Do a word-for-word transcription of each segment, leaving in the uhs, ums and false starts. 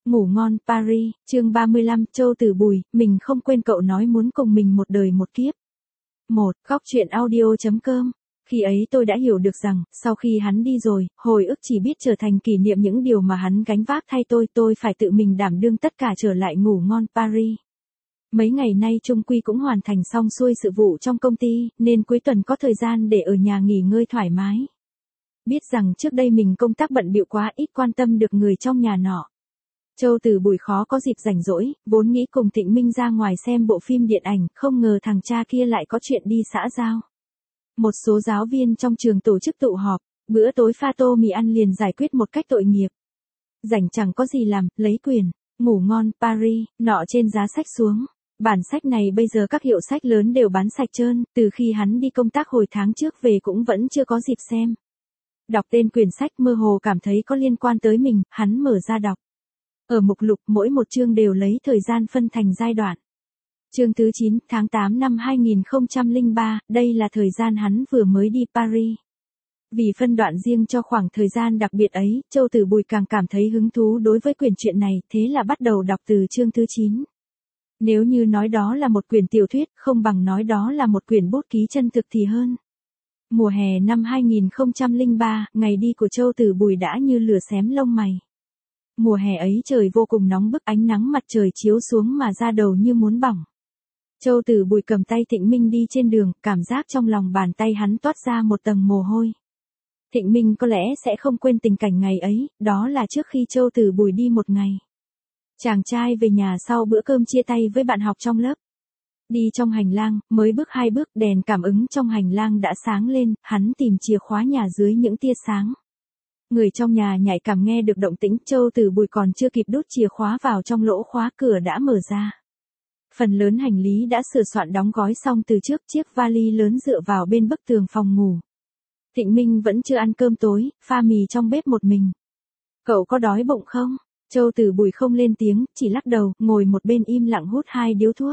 Ngủ ngon Paris, chương ba mươi lăm, Châu Tử Bùi, mình không quên cậu nói muốn cùng mình một đời một kiếp. một. Góc truyện audio.com. Khi ấy tôi đã hiểu được rằng, sau khi hắn đi rồi, hồi ức chỉ biết trở thành kỷ niệm những điều mà hắn gánh vác thay tôi, tôi phải tự mình đảm đương tất cả trở lại ngủ ngon Paris. Mấy ngày nay Trung Quy cũng hoàn thành xong xuôi sự vụ trong công ty, nên cuối tuần có thời gian để ở nhà nghỉ ngơi thoải mái. Biết rằng trước đây mình công tác bận bịu quá, ít quan tâm được người trong nhà nọ. Châu Tử Bùi khó có dịp rảnh rỗi, vốn nghĩ cùng Thịnh Minh ra ngoài xem bộ phim điện ảnh, không ngờ thằng cha kia lại có chuyện đi xã giao. Một số giáo viên trong trường tổ chức tụ họp, bữa tối pha tô mì ăn liền giải quyết một cách tội nghiệp. Rảnh chẳng có gì làm, lấy quyển Ngủ ngon Paris nọ trên giá sách xuống. Bản sách này bây giờ các hiệu sách lớn đều bán sạch trơn, từ khi hắn đi công tác hồi tháng trước về cũng vẫn chưa có dịp xem. Đọc tên quyển sách mơ hồ cảm thấy có liên quan tới mình, hắn mở ra đọc. Ở mục lục mỗi một chương đều lấy thời gian phân thành giai đoạn. Chương thứ chín, tháng tám năm hai nghìn không trăm lẻ ba, đây là thời gian hắn vừa mới đi Paris. Vì phân đoạn riêng cho khoảng thời gian đặc biệt ấy, Châu Tử Bùi càng cảm thấy hứng thú đối với quyển truyện này, thế là bắt đầu đọc từ chương thứ chín. Nếu như nói đó là một quyển tiểu thuyết, không bằng nói đó là một quyển bút ký chân thực thì hơn. Mùa hè năm hai nghìn không trăm lẻ ba, ngày đi của Châu Tử Bùi đã như lửa xém lông mày. Mùa hè ấy trời vô cùng nóng bức, ánh nắng mặt trời chiếu xuống mà da đầu như muốn bỏng. Châu Tử Bùi cầm tay Thịnh Minh đi trên đường, cảm giác trong lòng bàn tay hắn toát ra một tầng mồ hôi. Thịnh Minh có lẽ sẽ không quên tình cảnh ngày ấy, đó là trước khi Châu Tử Bùi đi một ngày. Chàng trai về nhà sau bữa cơm chia tay với bạn học trong lớp. Đi trong hành lang, mới bước hai bước đèn cảm ứng trong hành lang đã sáng lên, hắn tìm chìa khóa nhà dưới những tia sáng. Người trong nhà nhạy cảm nghe được động tĩnh, Châu Tử Bùi còn chưa kịp đút chìa khóa vào trong lỗ khóa, cửa đã mở ra. Phần lớn hành lý đã sửa soạn đóng gói xong từ trước, chiếc vali lớn dựa vào bên bức tường phòng ngủ. Thịnh Minh vẫn chưa ăn cơm tối, pha mì trong bếp một mình. Cậu có đói bụng không? Châu Tử Bùi không lên tiếng, chỉ lắc đầu, ngồi một bên im lặng hút hai điếu thuốc.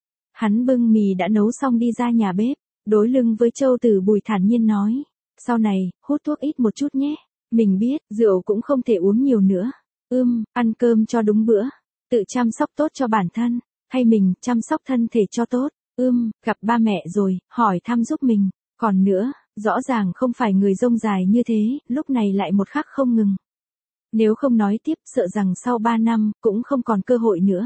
Hắn bưng mì đã nấu xong đi ra nhà bếp, đối lưng với Châu Tử Bùi thản nhiên nói. Sau này, hút thuốc ít một chút nhé. Mình biết, rượu cũng không thể uống nhiều nữa. Ưm, ăn cơm cho đúng bữa. Tự chăm sóc tốt cho bản thân. Hay mình, chăm sóc thân thể cho tốt. Ưm, gặp ba mẹ rồi, hỏi thăm giúp mình. Còn nữa, rõ ràng không phải người rông dài như thế, lúc này lại một khắc không ngừng. Nếu không nói tiếp, sợ rằng sau ba năm, cũng không còn cơ hội nữa.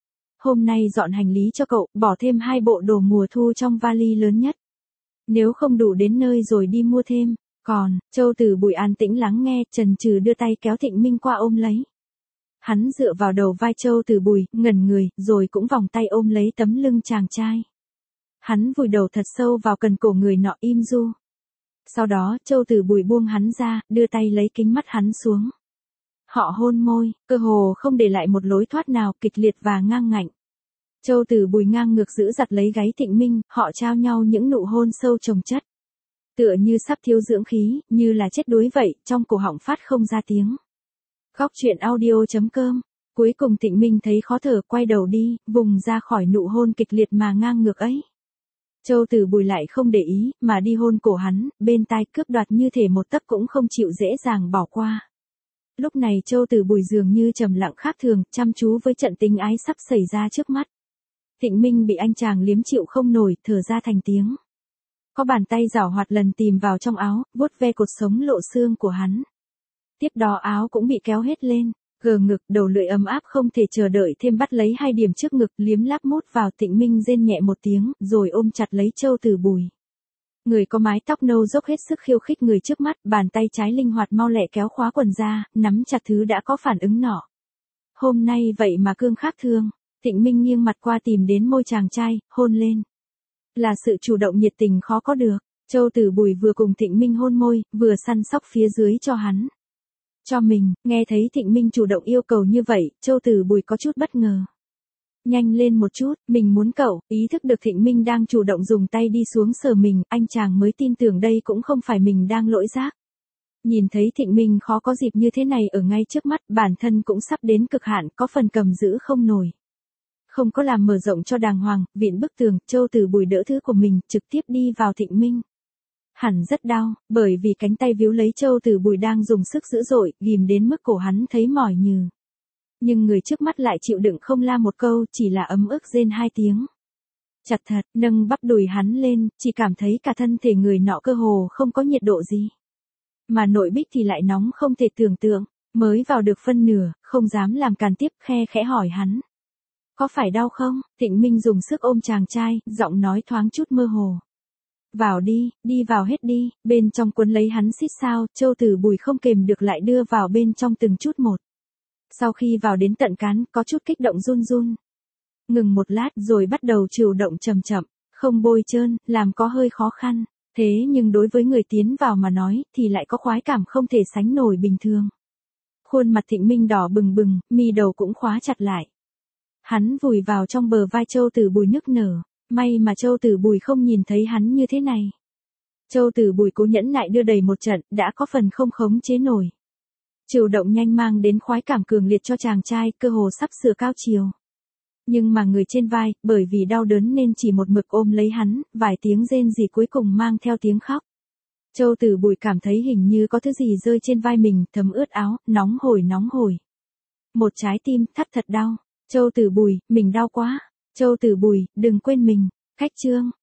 Hôm nay dọn hành lý cho cậu, bỏ thêm hai bộ đồ mùa thu trong vali lớn nhất. Nếu không đủ đến nơi rồi đi mua thêm. Còn, Châu Tử Bùi an tĩnh lắng nghe, chần chừ đưa tay kéo Thịnh Minh qua ôm lấy. Hắn dựa vào đầu vai Châu Tử Bùi, ngẩn người, rồi cũng vòng tay ôm lấy tấm lưng chàng trai. Hắn vùi đầu thật sâu vào cần cổ người nọ, im du. Sau đó, Châu Tử Bùi buông hắn ra, đưa tay lấy kính mắt hắn xuống. Họ hôn môi, cơ hồ không để lại một lối thoát nào, kịch liệt và ngang ngạnh. Châu Tử Bùi ngang ngược giữ giật lấy gáy Thịnh Minh, họ trao nhau những nụ hôn sâu chồng chất. Tựa như sắp thiếu dưỡng khí, như là chết đuối vậy, trong cổ họng phát không ra tiếng. Góc truyện audio.com. Cuối cùng Thịnh Minh thấy khó thở, quay đầu đi, vùng ra khỏi nụ hôn kịch liệt mà ngang ngược ấy. Châu Tử Bùi lại không để ý, mà đi hôn cổ hắn, bên tai cướp đoạt như thể một tấc cũng không chịu dễ dàng bỏ qua. Lúc này Châu Tử Bùi dường như trầm lặng khác thường, chăm chú với trận tình ái sắp xảy ra trước mắt. Thịnh Minh bị anh chàng liếm chịu không nổi, thở ra thành tiếng. Có bàn tay giảo hoạt lần tìm vào trong áo, vuốt ve cột sống lộ xương của hắn. Tiếp đó áo cũng bị kéo hết lên, gờ ngực, đầu lưỡi ấm áp không thể chờ đợi thêm bắt lấy hai điểm trước ngực, liếm láp mút vào. Thịnh Minh rên nhẹ một tiếng, rồi ôm chặt lấy Châu Tử Bùi. Người có mái tóc nâu dốc hết sức khiêu khích người trước mắt, bàn tay trái linh hoạt mau lẹ kéo khóa quần ra, nắm chặt thứ đã có phản ứng nọ. Hôm nay vậy mà cương khác thương. Thịnh Minh nghiêng mặt qua tìm đến môi chàng trai, hôn lên. Là sự chủ động nhiệt tình khó có được. Châu Tử Bùi vừa cùng Thịnh Minh hôn môi, vừa săn sóc phía dưới cho hắn. Cho mình, nghe thấy Thịnh Minh chủ động yêu cầu như vậy, Châu Tử Bùi có chút bất ngờ. Nhanh lên một chút, mình muốn cậu. Ý thức được Thịnh Minh đang chủ động dùng tay đi xuống sờ mình, anh chàng mới tin tưởng đây cũng không phải mình đang lỗi giác. Nhìn thấy Thịnh Minh khó có dịp như thế này ở ngay trước mắt, bản thân cũng sắp đến cực hạn, có phần cầm giữ không nổi. Không có làm mở rộng cho đàng hoàng, vịn bức tường, Châu Tử Bùi đỡ thứ của mình, trực tiếp đi vào Thịnh Minh. Hẳn rất đau, bởi vì cánh tay víu lấy Châu Tử Bùi đang dùng sức dữ dội, ghim đến mức cổ hắn thấy mỏi nhừ. Nhưng người trước mắt lại chịu đựng không la một câu, chỉ là ấm ức rên hai tiếng. Chặt thật, nâng bắp đùi hắn lên, chỉ cảm thấy cả thân thể người nọ cơ hồ không có nhiệt độ gì. Mà nội Bích thì lại nóng không thể tưởng tượng, mới vào được phân nửa, không dám làm càn tiếp, khe khẽ hỏi hắn. Có phải đau không? Thịnh Minh dùng sức ôm chàng trai, giọng nói thoáng chút mơ hồ. Vào đi, đi vào hết đi, bên trong cuốn lấy hắn xít sao, Châu Tử Bùi không kềm được lại đưa vào bên trong từng chút một. Sau khi vào đến tận cán, có chút kích động run run. Ngừng một lát rồi bắt đầu chịu động chậm chậm, không bôi trơn, làm có hơi khó khăn. Thế nhưng đối với người tiến vào mà nói, thì lại có khoái cảm không thể sánh nổi bình thường. Khuôn mặt Thịnh Minh đỏ bừng bừng, mi đầu cũng khóa chặt lại. Hắn vùi vào trong bờ vai Châu Tử Bùi nức nở, may mà Châu Tử Bùi không nhìn thấy hắn như thế này. Châu Tử Bùi cố nhẫn nại đưa đầy một trận, đã có phần không khống chế nổi. Chịu động nhanh mang đến khoái cảm cường liệt cho chàng trai, cơ hồ sắp sửa cao chiều. Nhưng mà người trên vai, bởi vì đau đớn nên chỉ một mực ôm lấy hắn, vài tiếng rên rỉ cuối cùng mang theo tiếng khóc. Châu Tử Bùi cảm thấy hình như có thứ gì rơi trên vai mình, thấm ướt áo, nóng hổi nóng hổi. Một trái tim thắt thật đau. Châu Tử Bùi, mình đau quá. Châu Tử Bùi, đừng quên mình. Khách trương.